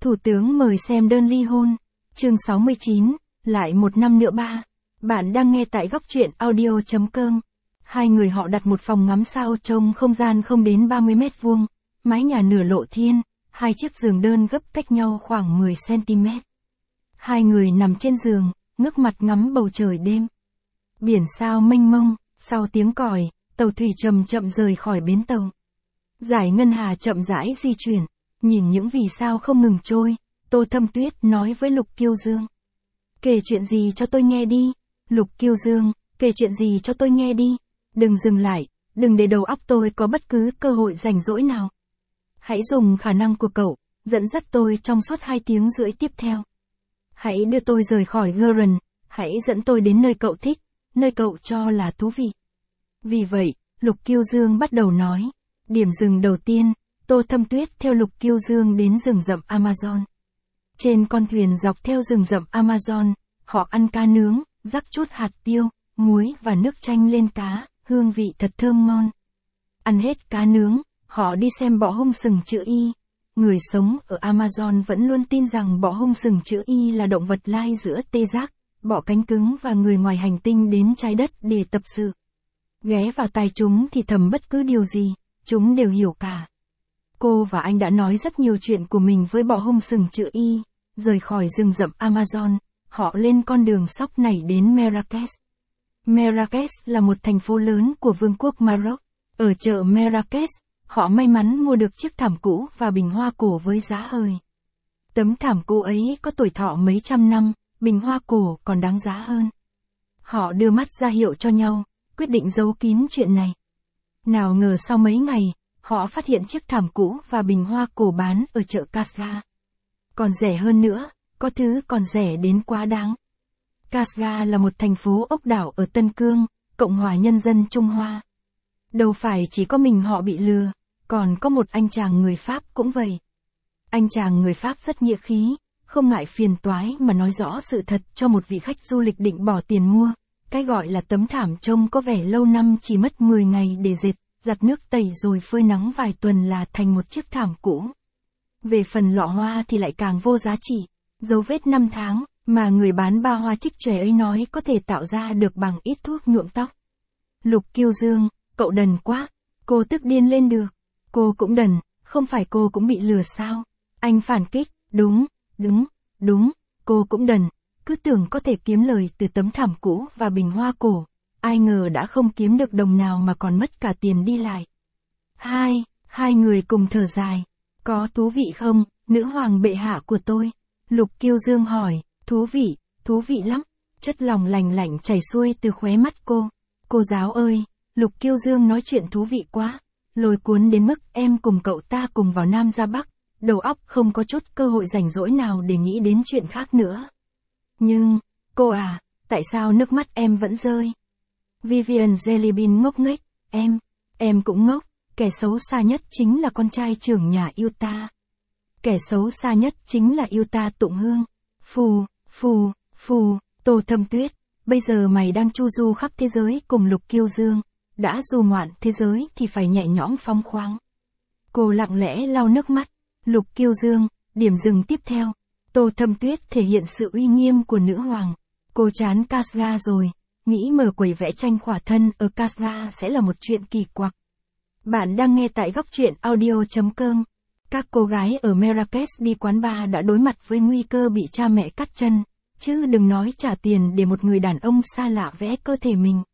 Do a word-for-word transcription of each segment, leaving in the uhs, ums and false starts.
Thủ tướng mời xem đơn ly hôn. Chương sáu mươi chín, lại một năm nữa ba. Bạn đang nghe tại góc truyện audio chấm com. Hai người họ đặt một phòng ngắm sao trông không gian không đến ba mươi mét vuông, mái nhà nửa lộ thiên, hai chiếc giường đơn gấp cách nhau khoảng mười xăng ti mét. Hai người nằm trên giường, ngước mặt ngắm bầu trời đêm. Biển sao mênh mông, sau tiếng còi, tàu thủy chậm chậm rời khỏi bến tàu. Dải ngân hà chậm rãi di chuyển, nhìn những vì sao không ngừng trôi, Tô Thâm Tuyết nói với Lục Kiêu Dương. Kể chuyện gì cho tôi nghe đi. Lục Kiêu Dương, kể chuyện gì cho tôi nghe đi. Đừng dừng lại, đừng để đầu óc tôi có bất cứ cơ hội rảnh rỗi nào. Hãy dùng khả năng của cậu, dẫn dắt tôi trong suốt hai tiếng rưỡi tiếp theo. Hãy đưa tôi rời khỏi Gurren, hãy dẫn tôi đến nơi cậu thích, nơi cậu cho là thú vị. Vì vậy, Lục Kiêu Dương bắt đầu nói. Điểm dừng đầu tiên, Tô Thâm Tuyết theo Lục Kiêu Dương đến rừng rậm Amazon. Trên con thuyền dọc theo rừng rậm Amazon, họ ăn cá nướng, rắc chút hạt tiêu, muối và nước chanh lên cá, hương vị thật thơm ngon. Ăn hết cá nướng, họ đi xem bọ hung sừng chữ Y. Người sống ở Amazon vẫn luôn tin rằng bọ hung sừng chữ Y là động vật lai giữa tê giác, bọ cánh cứng và người ngoài hành tinh đến trái đất để tập sự. Ghé vào tai chúng thì thầm bất cứ điều gì, chúng đều hiểu cả. Cô và anh đã nói rất nhiều chuyện của mình với bọ hung sừng chữ Y. Rời khỏi rừng rậm Amazon, họ lên con đường sóc nảy đến Marrakech. Marrakech là một thành phố lớn của Vương quốc Maroc. Ở chợ Marrakech, họ may mắn mua được chiếc thảm cũ và bình hoa cổ với giá hời. Tấm thảm cũ ấy có tuổi thọ mấy trăm năm, bình hoa cổ còn đáng giá hơn. Họ đưa mắt ra hiệu cho nhau, quyết định giấu kín chuyện này. Nào ngờ sau mấy ngày, họ phát hiện chiếc thảm cũ và bình hoa cổ bán ở chợ Kasga. Còn rẻ hơn nữa, có thứ còn rẻ đến quá đáng. Kasga là một thành phố ốc đảo ở Tân Cương, Cộng hòa Nhân dân Trung Hoa. Đâu phải chỉ có mình họ bị lừa, còn có một anh chàng người Pháp cũng vậy. Anh chàng người Pháp rất nghĩa khí, không ngại phiền toái mà nói rõ sự thật cho một vị khách du lịch định bỏ tiền mua. Cái gọi là tấm thảm trông có vẻ lâu năm chỉ mất mười ngày để dệt, giặt nước tẩy rồi phơi nắng vài tuần là thành một chiếc thảm cũ. Về phần lọ hoa thì lại càng vô giá trị, dấu vết năm tháng, mà người bán ba hoa trích chòe ấy nói có thể tạo ra được bằng ít thuốc nhuộm tóc. Lục Kiêu Dương, cậu đần quá, cô tức điên lên được. Cô cũng đần, không phải cô cũng bị lừa sao? Anh phản kích, đúng, đúng, đúng, cô cũng đần, cứ tưởng có thể kiếm lời từ tấm thảm cũ và bình hoa cổ. Ai ngờ đã không kiếm được đồng nào mà còn mất cả tiền đi lại. Hai, hai người cùng thở dài. Có thú vị không, nữ hoàng bệ hạ của tôi? Lục Kiêu Dương hỏi. Thú vị, thú vị lắm. Chất lỏng lành lạnh chảy xuôi từ khóe mắt cô. Cô giáo ơi, Lục Kiêu Dương nói chuyện thú vị quá. Lôi cuốn đến mức em cùng cậu ta cùng vào Nam ra Bắc. Đầu óc không có chút cơ hội rảnh rỗi nào để nghĩ đến chuyện khác nữa. Nhưng, cô à, tại sao nước mắt em vẫn rơi? Vivian Jellybean ngốc nghếch. Em, em cũng ngốc. Kẻ xấu xa nhất chính là con trai trưởng nhà Yuta. Kẻ xấu xa nhất chính là Yuta Tụng Hương. Phù, phù, phù, Tô Thâm Tuyết, bây giờ mày đang chu du khắp thế giới cùng Lục Kiêu Dương. Đã du ngoạn thế giới thì phải nhẹ nhõm phóng khoáng. Cô lặng lẽ lau nước mắt. Lục Kiêu Dương, điểm dừng tiếp theo. Tô Thâm Tuyết thể hiện sự uy nghiêm của nữ hoàng. Cô chán Kasga rồi, nghĩ mở quầy vẽ tranh khỏa thân ở Kasga sẽ là một chuyện kỳ quặc. Bạn đang nghe tại góc truyện audio chấm com. Các cô gái ở Marrakech đi quán bar đã đối mặt với nguy cơ bị cha mẹ cắt chân, chứ đừng nói trả tiền để một người đàn ông xa lạ vẽ cơ thể mình.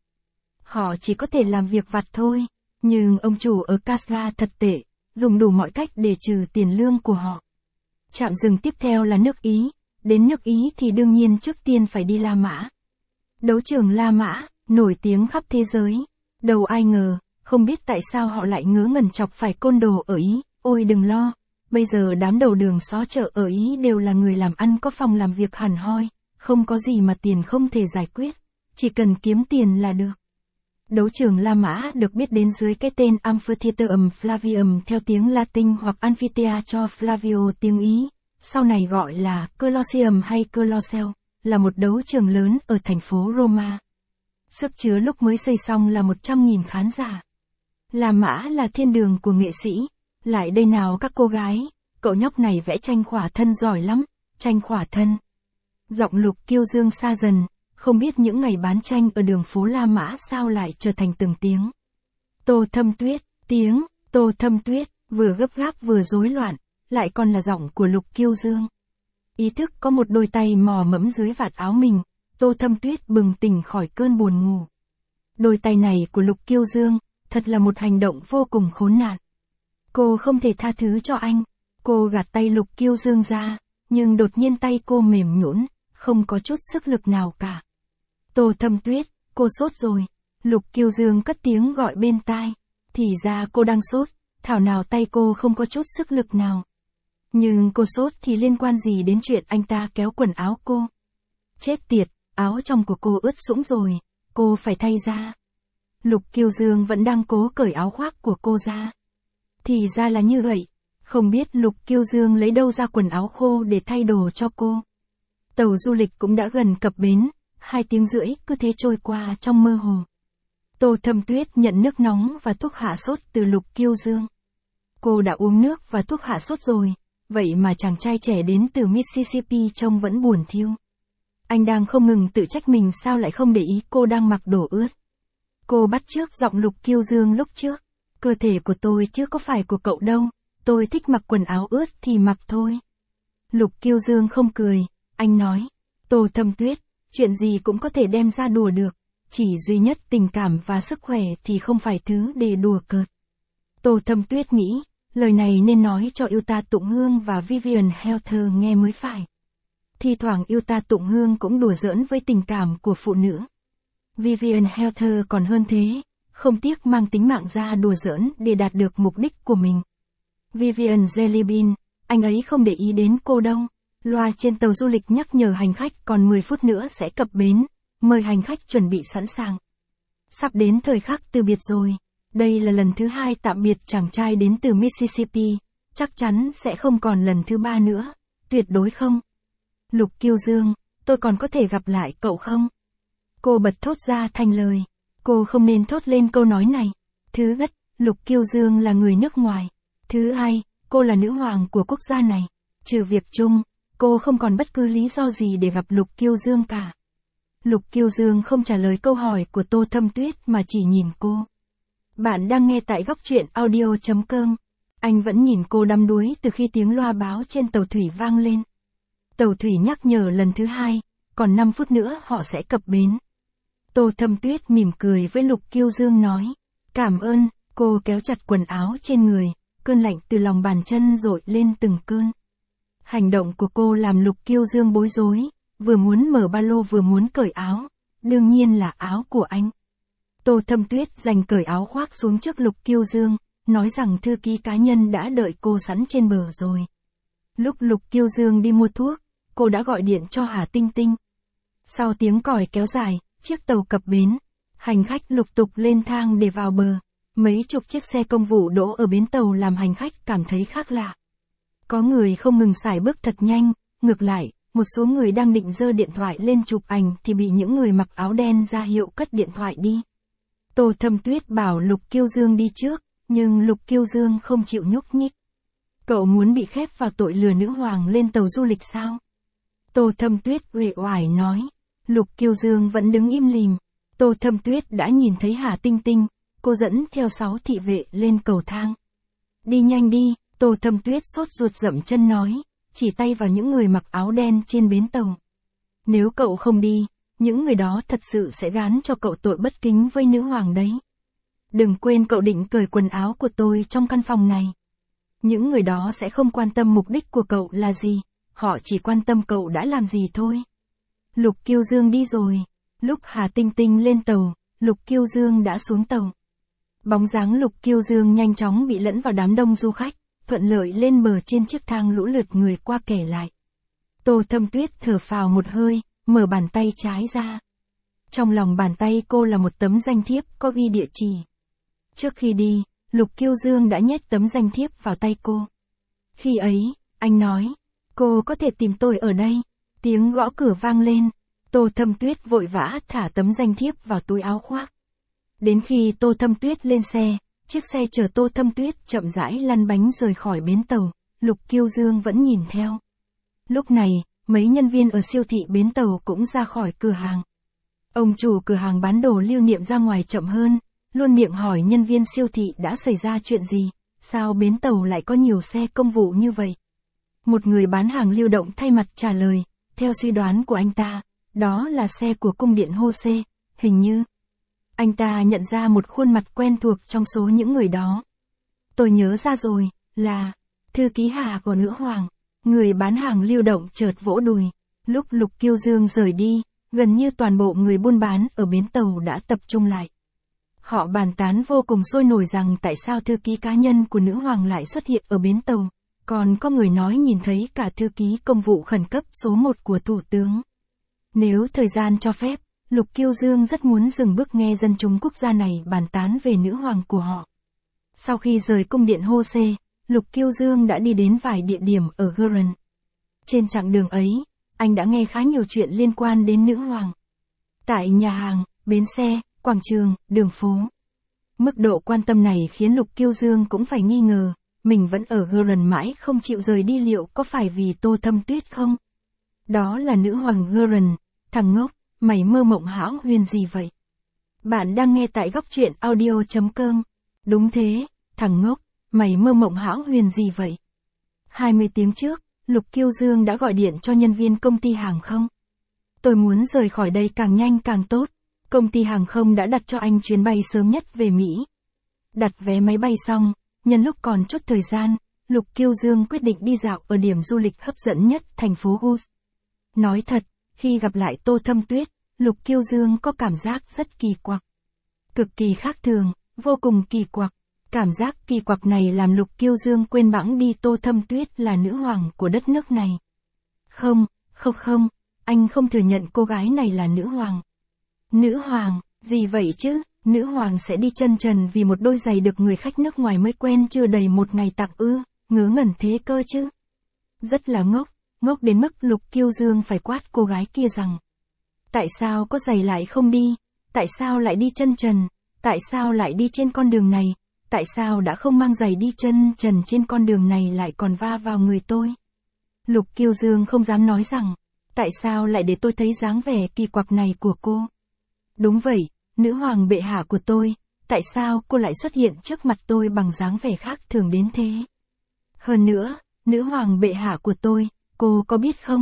Họ chỉ có thể làm việc vặt thôi, nhưng ông chủ ở Kasga thật tệ, dùng đủ mọi cách để trừ tiền lương của họ. Trạm dừng tiếp theo là nước Ý, đến nước Ý thì đương nhiên trước tiên phải đi La Mã. Đấu trường La Mã, nổi tiếng khắp thế giới, đâu ai ngờ. Không biết tại sao họ lại ngớ ngẩn chọc phải côn đồ ở Ý. Ôi đừng lo, bây giờ đám đầu đường xó chợ ở Ý đều là người làm ăn có phòng làm việc hẳn hoi, không có gì mà tiền không thể giải quyết, chỉ cần kiếm tiền là được. Đấu trường La Mã được biết đến dưới cái tên Amphitheatrum Flavium theo tiếng Latin hoặc Amphitheatro Flavio tiếng Ý, sau này gọi là Colosseum hay Colosseo, là một đấu trường lớn ở thành phố Roma. Sức chứa lúc mới xây xong là một trăm nghìn khán giả. La Mã là thiên đường của nghệ sĩ, lại đây nào các cô gái, cậu nhóc này vẽ tranh khỏa thân giỏi lắm, tranh khỏa thân. Giọng Lục Kiêu Dương xa dần, không biết những ngày bán tranh ở đường phố La Mã sao lại trở thành từng tiếng. Tô Thâm Tuyết, tiếng, Tô Thâm Tuyết, vừa gấp gáp vừa rối loạn, lại còn là giọng của Lục Kiêu Dương. Ý thức có một đôi tay mò mẫm dưới vạt áo mình, Tô Thâm Tuyết bừng tỉnh khỏi cơn buồn ngủ. Đôi tay này của Lục Kiêu Dương, thật là một hành động vô cùng khốn nạn. Cô không thể tha thứ cho anh, cô gạt tay Lục Kiêu Dương ra, nhưng đột nhiên tay cô mềm nhũn, không có chút sức lực nào cả. Tô Thâm Tuyết, cô sốt rồi. Lục Kiêu Dương cất tiếng gọi bên tai. Thì ra cô đang sốt, thảo nào tay cô không có chút sức lực nào. Nhưng cô sốt thì liên quan gì đến chuyện anh ta kéo quần áo cô? Chết tiệt, áo trong của cô ướt sũng rồi, cô phải thay ra. Lục Kiêu Dương vẫn đang cố cởi áo khoác của cô ra. Thì ra là như vậy, không biết Lục Kiêu Dương lấy đâu ra quần áo khô để thay đồ cho cô. Tàu du lịch cũng đã gần cập bến, hai tiếng rưỡi cứ thế trôi qua trong mơ hồ. Tô Thâm Tuyết nhận nước nóng và thuốc hạ sốt từ Lục Kiêu Dương. Cô đã uống nước và thuốc hạ sốt rồi, vậy mà chàng trai trẻ đến từ Mississippi trông vẫn buồn thiêu. Anh đang không ngừng tự trách mình sao lại không để ý cô đang mặc đồ ướt. Cô bắt chước giọng Lục Kiêu Dương lúc trước. Cơ thể của tôi chứ có phải của cậu đâu, tôi thích mặc quần áo ướt thì mặc thôi. Lục Kiêu Dương không cười, anh nói, Tô Thâm Tuyết, chuyện gì cũng có thể đem ra đùa được, chỉ duy nhất tình cảm và sức khỏe thì không phải thứ để đùa cợt. Tô Thâm Tuyết nghĩ, lời này nên nói cho Yuta Tụng Hương và Vivian Helter nghe mới phải. Thì thoảng Yuta Tụng Hương cũng đùa giỡn với tình cảm của phụ nữ. Vivian Helter còn hơn thế, không tiếc mang tính mạng ra đùa giỡn để đạt được mục đích của mình. Vivian Jellybean, anh ấy không để ý đến cô đâu. Loa trên tàu du lịch nhắc nhở hành khách còn mười phút nữa sẽ cập bến, mời hành khách chuẩn bị sẵn sàng. Sắp đến thời khắc từ biệt rồi, đây là lần thứ hai tạm biệt chàng trai đến từ Mississippi, chắc chắn sẽ không còn lần thứ ba nữa, tuyệt đối không. Lục Kiêu Dương, tôi còn có thể gặp lại cậu không? Cô bật thốt ra thành lời, cô không nên thốt lên câu nói này. Thứ nhất, Lục Kiêu Dương là người nước ngoài. Thứ hai, cô là nữ hoàng của quốc gia này. Trừ việc chung, cô không còn bất cứ lý do gì để gặp Lục Kiêu Dương cả. Lục Kiêu Dương không trả lời câu hỏi của Tô Thâm Tuyết mà chỉ nhìn cô. Bạn đang nghe tại góc truyện audio chấm com. Anh vẫn nhìn cô đăm đuối từ khi tiếng loa báo trên tàu thủy vang lên. Tàu thủy nhắc nhở lần thứ hai, còn năm phút nữa họ sẽ cập bến. Tô Thâm Tuyết mỉm cười với Lục Kiêu Dương nói, cảm ơn, cô kéo chặt quần áo trên người, cơn lạnh từ lòng bàn chân dội lên từng cơn. Hành động của cô làm Lục Kiêu Dương bối rối, vừa muốn mở ba lô vừa muốn cởi áo, đương nhiên là áo của anh. Tô Thâm Tuyết giành cởi áo khoác xuống trước Lục Kiêu Dương, nói rằng thư ký cá nhân đã đợi cô sẵn trên bờ rồi. Lúc Lục Kiêu Dương đi mua thuốc, cô đã gọi điện cho Hà Tinh Tinh. Sau tiếng còi kéo dài, chiếc tàu cập bến, hành khách lục tục lên thang để vào bờ. Mấy chục chiếc xe công vụ đỗ ở bến tàu làm hành khách cảm thấy khác lạ. Có người không ngừng sải bước thật nhanh, ngược lại, một số người đang định giơ điện thoại lên chụp ảnh thì bị những người mặc áo đen ra hiệu cất điện thoại đi. Tô Thâm Tuyết bảo Lục Kiêu Dương đi trước, nhưng Lục Kiêu Dương không chịu nhúc nhích. Cậu muốn bị khép vào tội lừa nữ hoàng lên tàu du lịch sao? Tô Thâm Tuyết uể oải nói. Lục Kiêu Dương vẫn đứng im lìm. Tô Thâm Tuyết đã nhìn thấy Hà Tinh Tinh, cô dẫn theo sáu thị vệ lên cầu thang. Đi nhanh đi, Tô Thâm Tuyết sốt ruột dậm chân nói, chỉ tay vào những người mặc áo đen trên bến tàu. Nếu cậu không đi, những người đó thật sự sẽ gán cho cậu tội bất kính với nữ hoàng đấy. Đừng quên cậu định cởi quần áo của tôi trong căn phòng này. Những người đó sẽ không quan tâm mục đích của cậu là gì, họ chỉ quan tâm cậu đã làm gì thôi. Lục Kiêu Dương đi rồi. Lúc Hà Tinh Tinh lên tàu, Lục Kiêu Dương đã xuống tàu. Bóng dáng Lục Kiêu Dương nhanh chóng bị lẫn vào đám đông du khách, thuận lợi lên bờ trên chiếc thang lũ lượt người qua kẻ lại. Tô Thâm Tuyết thở phào một hơi, mở bàn tay trái ra. Trong lòng bàn tay cô là một tấm danh thiếp có ghi địa chỉ. Trước khi đi, Lục Kiêu Dương đã nhét tấm danh thiếp vào tay cô. Khi ấy, anh nói, cô có thể tìm tôi ở đây. Tiếng gõ cửa vang lên. Tô Thâm Tuyết vội vã thả tấm danh thiếp vào túi áo khoác. Đến khi Tô Thâm Tuyết lên xe, chiếc xe chở Tô Thâm Tuyết chậm rãi lăn bánh rời khỏi bến tàu, Lục Kiêu Dương vẫn nhìn theo. Lúc này, mấy nhân viên ở siêu thị bến tàu cũng ra khỏi cửa hàng. Ông chủ cửa hàng bán đồ lưu niệm ra ngoài chậm hơn, luôn miệng hỏi nhân viên siêu thị đã xảy ra chuyện gì, sao bến tàu lại có nhiều xe công vụ như vậy. Một người bán hàng lưu động thay mặt trả lời, theo suy đoán của anh ta, đó là xe của cung điện Hô-xê, hình như. Anh ta nhận ra một khuôn mặt quen thuộc trong số những người đó. Tôi nhớ ra rồi, là thư ký Hà của nữ hoàng. Người bán hàng lưu động chợt vỗ đùi. Lúc Lục Kiêu Dương rời đi, gần như toàn bộ người buôn bán ở bến tàu đã tập trung lại. Họ bàn tán vô cùng sôi nổi rằng tại sao thư ký cá nhân của nữ hoàng lại xuất hiện ở bến tàu. Còn có người nói nhìn thấy cả thư ký công vụ khẩn cấp số một của thủ tướng. Nếu thời gian cho phép, Lục Kiêu Dương rất muốn dừng bước nghe dân chúng quốc gia này bàn tán về nữ hoàng của họ. Sau khi rời cung điện Hô-xê, Lục Kiêu Dương đã đi đến vài địa điểm ở Gurren. Trên chặng đường ấy, anh đã nghe khá nhiều chuyện liên quan đến nữ hoàng. Tại nhà hàng, bến xe, quảng trường, đường phố. Mức độ quan tâm này khiến Lục Kiêu Dương cũng phải nghi ngờ, mình vẫn ở Gurren mãi không chịu rời đi liệu có phải vì Tô Thâm Tuyết không? Đó là nữ hoàng Gurren, thằng ngốc, mày mơ mộng hão huyền gì vậy? Bạn đang nghe tại góc truyện audio chấm com. Đúng thế, thằng ngốc, mày mơ mộng hão huyền gì vậy? hai mươi tiếng trước, Lục Kiêu Dương đã gọi điện cho nhân viên công ty hàng không. Tôi muốn rời khỏi đây càng nhanh càng tốt. Công ty hàng không đã đặt cho anh chuyến bay sớm nhất về Mỹ. Đặt vé máy bay xong, nhân lúc còn chút thời gian, Lục Kiêu Dương quyết định đi dạo ở điểm du lịch hấp dẫn nhất thành phố Gus. Nói thật, khi gặp lại Tô Thâm Tuyết, Lục Kiêu Dương có cảm giác rất kỳ quặc. Cực kỳ khác thường, vô cùng kỳ quặc. Cảm giác kỳ quặc này làm Lục Kiêu Dương quên bẵng đi Tô Thâm Tuyết là nữ hoàng của đất nước này. Không, không không, anh không thừa nhận cô gái này là nữ hoàng. Nữ hoàng, gì vậy chứ? Nữ hoàng sẽ đi chân trần vì một đôi giày được người khách nước ngoài mới quen chưa đầy một ngày tặng ư, ngớ ngẩn thế cơ chứ. Rất là ngốc, ngốc đến mức Lục Kiêu Dương phải quát cô gái kia rằng. Tại sao có giày lại không đi? Tại sao lại đi chân trần? Tại sao lại đi trên con đường này? Tại sao đã không mang giày đi chân trần trên con đường này lại còn va vào người tôi? Lục Kiêu Dương không dám nói rằng, tại sao lại để tôi thấy dáng vẻ kỳ quặc này của cô? Đúng vậy, nữ hoàng bệ hạ của tôi, tại sao cô lại xuất hiện trước mặt tôi bằng dáng vẻ khác thường đến thế? Hơn nữa, nữ hoàng bệ hạ của tôi, cô có biết không?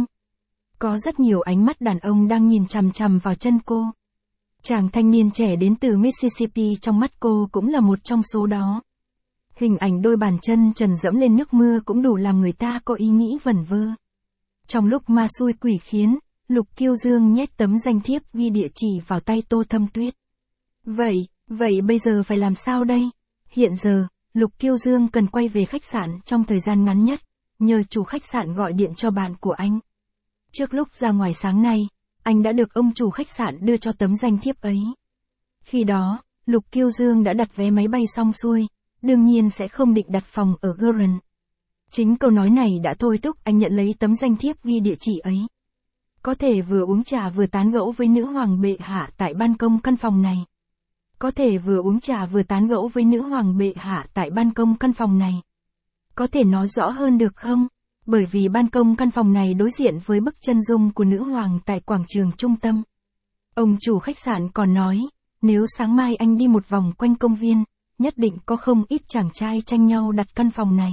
Có rất nhiều ánh mắt đàn ông đang nhìn chằm chằm vào chân cô. Chàng thanh niên trẻ đến từ Mississippi trong mắt cô cũng là một trong số đó. Hình ảnh đôi bàn chân trần dẫm lên nước mưa cũng đủ làm người ta có ý nghĩ vẩn vơ. Trong lúc ma xui quỷ khiến, Lục Kiêu Dương nhét tấm danh thiếp ghi địa chỉ vào tay Tô Thâm Tuyết. Vậy, vậy bây giờ phải làm sao đây? Hiện giờ, Lục Kiêu Dương cần quay về khách sạn trong thời gian ngắn nhất, nhờ chủ khách sạn gọi điện cho bạn của anh. Trước lúc ra ngoài sáng nay, anh đã được ông chủ khách sạn đưa cho tấm danh thiếp ấy. Khi đó, Lục Kiêu Dương đã đặt vé máy bay xong xuôi, đương nhiên sẽ không định đặt phòng ở Gurren. Chính câu nói này đã thôi thúc anh nhận lấy tấm danh thiếp ghi địa chỉ ấy. Có thể vừa uống trà vừa tán gẫu với nữ hoàng bệ hạ tại ban công căn phòng này. Có thể vừa uống trà vừa tán gẫu với nữ hoàng bệ hạ tại ban công căn phòng này. Có thể nói rõ hơn được không? Bởi vì ban công căn phòng này đối diện với bức chân dung của nữ hoàng tại quảng trường trung tâm. Ông chủ khách sạn còn nói, nếu sáng mai anh đi một vòng quanh công viên, nhất định có không ít chàng trai tranh nhau đặt căn phòng này.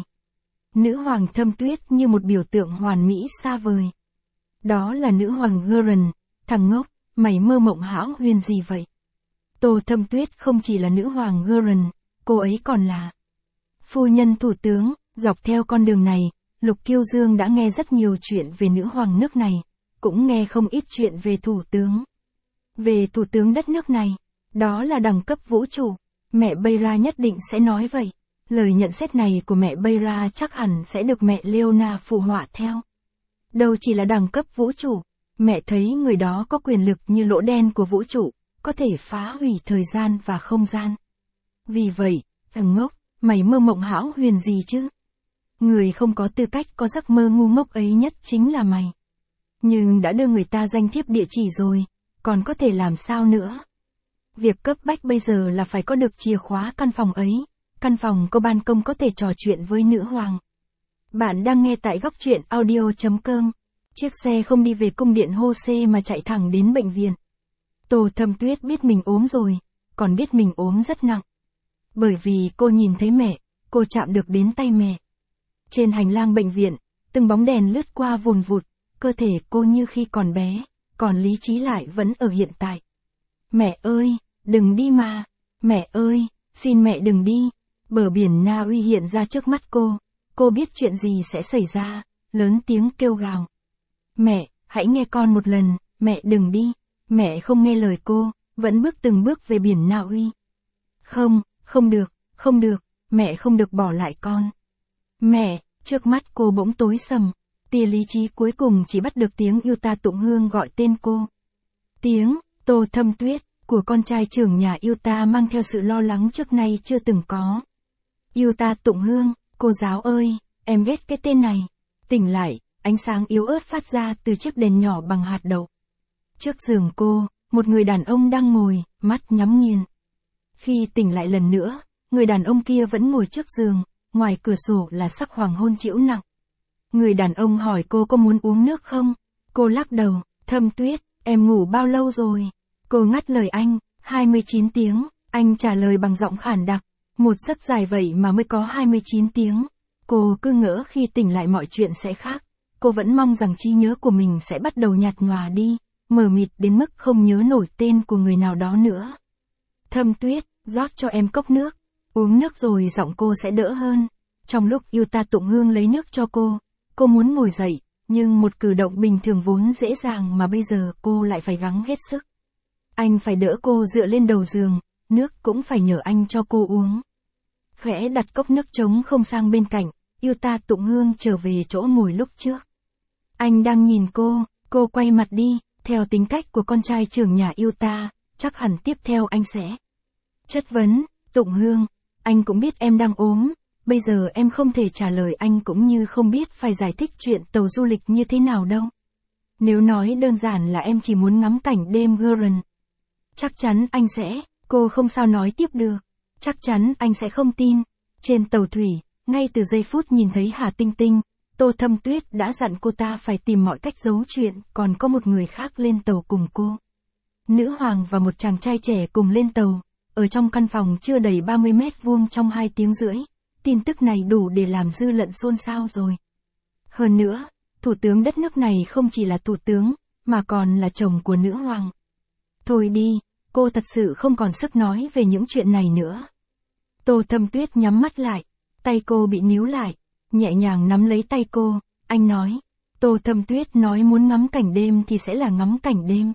Nữ hoàng Thâm Tuyết như một biểu tượng hoàn mỹ xa vời. Đó là nữ hoàng Gurren, thằng ngốc, mày mơ mộng hão huyền gì vậy? Tô Thâm Tuyết không chỉ là nữ hoàng Gurren, cô ấy còn là phu nhân thủ tướng. Dọc theo con đường này, Lục Kiêu Dương đã nghe rất nhiều chuyện về nữ hoàng nước này, cũng nghe không ít chuyện về thủ tướng. Về thủ tướng đất nước này, đó là đẳng cấp vũ trụ, mẹ Beira nhất định sẽ nói vậy. Lời nhận xét này của mẹ Beira chắc hẳn sẽ được mẹ Leona phụ họa theo. Đâu chỉ là đẳng cấp vũ trụ, mẹ thấy người đó có quyền lực như lỗ đen của vũ trụ, có thể phá hủy thời gian và không gian. Vì vậy, thằng ngốc, mày mơ mộng hão huyền gì chứ? Người không có tư cách có giấc mơ ngu ngốc ấy nhất chính là mày. Nhưng đã đưa người ta danh thiếp địa chỉ rồi, còn có thể làm sao nữa? Việc cấp bách bây giờ là phải có được chìa khóa căn phòng ấy, căn phòng có ban công có thể trò chuyện với nữ hoàng. Bạn đang nghe tại góc truyện audio chấm com. Chiếc xe không đi về cung điện Hô-xê mà chạy thẳng đến bệnh viện. Tô Thâm Tuyết biết mình ốm rồi, còn biết mình ốm rất nặng. Bởi vì cô nhìn thấy mẹ, cô chạm được đến tay mẹ. Trên hành lang bệnh viện, từng bóng đèn lướt qua vùn vụt, cơ thể cô như khi còn bé, còn lý trí lại vẫn ở hiện tại. Mẹ ơi, đừng đi mà, mẹ ơi, xin mẹ đừng đi. Bờ biển Na Uy hiện ra trước mắt cô, cô biết chuyện gì sẽ xảy ra, lớn tiếng kêu gào. Mẹ, hãy nghe con một lần, mẹ đừng đi. Mẹ không nghe lời cô, vẫn bước từng bước về biển Na Uy. Không, không được, không được, mẹ không được bỏ lại con. Mẹ, trước mắt cô bỗng tối sầm, tia lý trí cuối cùng chỉ bắt được tiếng Yuta Tụng Hương gọi tên cô. Tiếng, Tô Thâm Tuyết, của con trai trưởng nhà Yuta mang theo sự lo lắng trước nay chưa từng có. Yuta Tụng Hương, cô giáo ơi, em ghét cái tên này. Tỉnh lại, ánh sáng yếu ớt phát ra từ chiếc đèn nhỏ bằng hạt đậu. Trước giường cô, một người đàn ông đang ngồi, mắt nhắm nghiền. Khi tỉnh lại lần nữa, người đàn ông kia vẫn ngồi trước giường, ngoài cửa sổ là sắc hoàng hôn trĩu nặng. Người đàn ông hỏi cô có muốn uống nước không? Cô lắc đầu, Thâm Tuyết, em ngủ bao lâu rồi? Cô ngắt lời anh, hai mươi chín tiếng, anh trả lời bằng giọng khản đặc. Một giấc dài vậy mà mới có hai mươi chín tiếng. Cô cứ ngỡ khi tỉnh lại mọi chuyện sẽ khác. Cô vẫn mong rằng trí nhớ của mình sẽ bắt đầu nhạt nhòa đi, mờ mịt đến mức không nhớ nổi tên của người nào đó nữa. Thâm Tuyết, rót cho em cốc nước. Uống nước rồi giọng cô sẽ đỡ hơn. Trong lúc Yuta Tụng Hương lấy nước cho cô, cô muốn ngồi dậy, nhưng một cử động bình thường vốn dễ dàng mà bây giờ cô lại phải gắng hết sức. Anh phải đỡ cô dựa lên đầu giường, nước cũng phải nhờ anh cho cô uống. Khẽ đặt cốc nước trống không sang bên cạnh, Yuta Tụng Hương trở về chỗ ngồi lúc trước. Anh đang nhìn cô, cô quay mặt đi, theo tính cách của con trai trưởng nhà Yuta, chắc hẳn tiếp theo anh sẽ chất vấn. Tụng Hương, anh cũng biết em đang ốm, bây giờ em không thể trả lời anh cũng như không biết phải giải thích chuyện tàu du lịch như thế nào đâu. Nếu nói đơn giản là em chỉ muốn ngắm cảnh đêm Huron, chắc chắn anh sẽ, cô không sao nói tiếp được. Chắc chắn anh sẽ không tin. Trên tàu thủy, ngay từ giây phút nhìn thấy Hà Tinh Tinh, Tô Thâm Tuyết đã dặn cô ta phải tìm mọi cách giấu chuyện còn có một người khác lên tàu cùng cô. Nữ hoàng và một chàng trai trẻ cùng lên tàu, ở trong căn phòng chưa đầy ba mươi mét vuông trong hai tiếng rưỡi. Tin tức này đủ để làm dư luận xôn xao rồi. Hơn nữa, thủ tướng đất nước này không chỉ là thủ tướng, mà còn là chồng của nữ hoàng. Thôi đi, cô thật sự không còn sức nói về những chuyện này nữa. Tô Thâm Tuyết nhắm mắt lại, tay cô bị níu lại, nhẹ nhàng nắm lấy tay cô, anh nói. Tô Thâm Tuyết nói muốn ngắm cảnh đêm thì sẽ là ngắm cảnh đêm.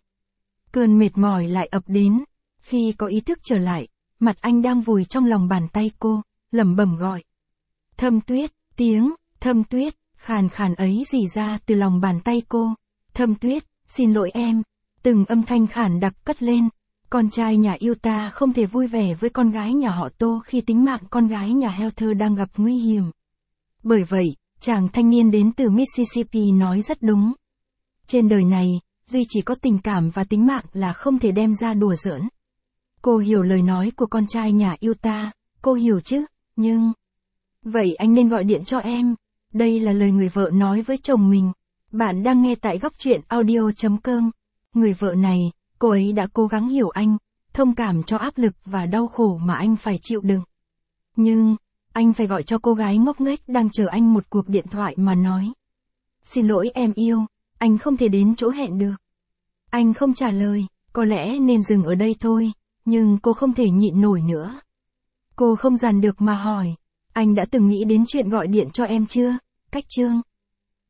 Cơn mệt mỏi lại ập đến, khi có ý thức trở lại, mặt anh đang vùi trong lòng bàn tay cô, lẩm bẩm gọi. Thâm Tuyết, tiếng, Thâm Tuyết, khàn khàn ấy rỉ ra từ lòng bàn tay cô. Thâm Tuyết, xin lỗi em, từng âm thanh khản đặc cất lên. Con trai nhà Yuta không thể vui vẻ với con gái nhà họ Tô khi tính mạng con gái nhà Heather đang gặp nguy hiểm. Bởi vậy, chàng thanh niên đến từ Mississippi nói rất đúng. Trên đời này, duy chỉ có tình cảm và tính mạng là không thể đem ra đùa giỡn. Cô hiểu lời nói của con trai nhà Yuta, cô hiểu chứ, nhưng... Vậy anh nên gọi điện cho em. Đây là lời người vợ nói với chồng mình. Bạn đang nghe tại góc truyện audio chấm com. Người vợ này, cô ấy đã cố gắng hiểu anh, thông cảm cho áp lực và đau khổ mà anh phải chịu đựng. Nhưng, anh phải gọi cho cô gái ngốc nghếch đang chờ anh một cuộc điện thoại mà nói. Xin lỗi em yêu, anh không thể đến chỗ hẹn được. Anh không trả lời, có lẽ nên dừng ở đây thôi, nhưng cô không thể nhịn nổi nữa. Cô không dằn được mà hỏi, anh đã từng nghĩ đến chuyện gọi điện cho em chưa? Cách chương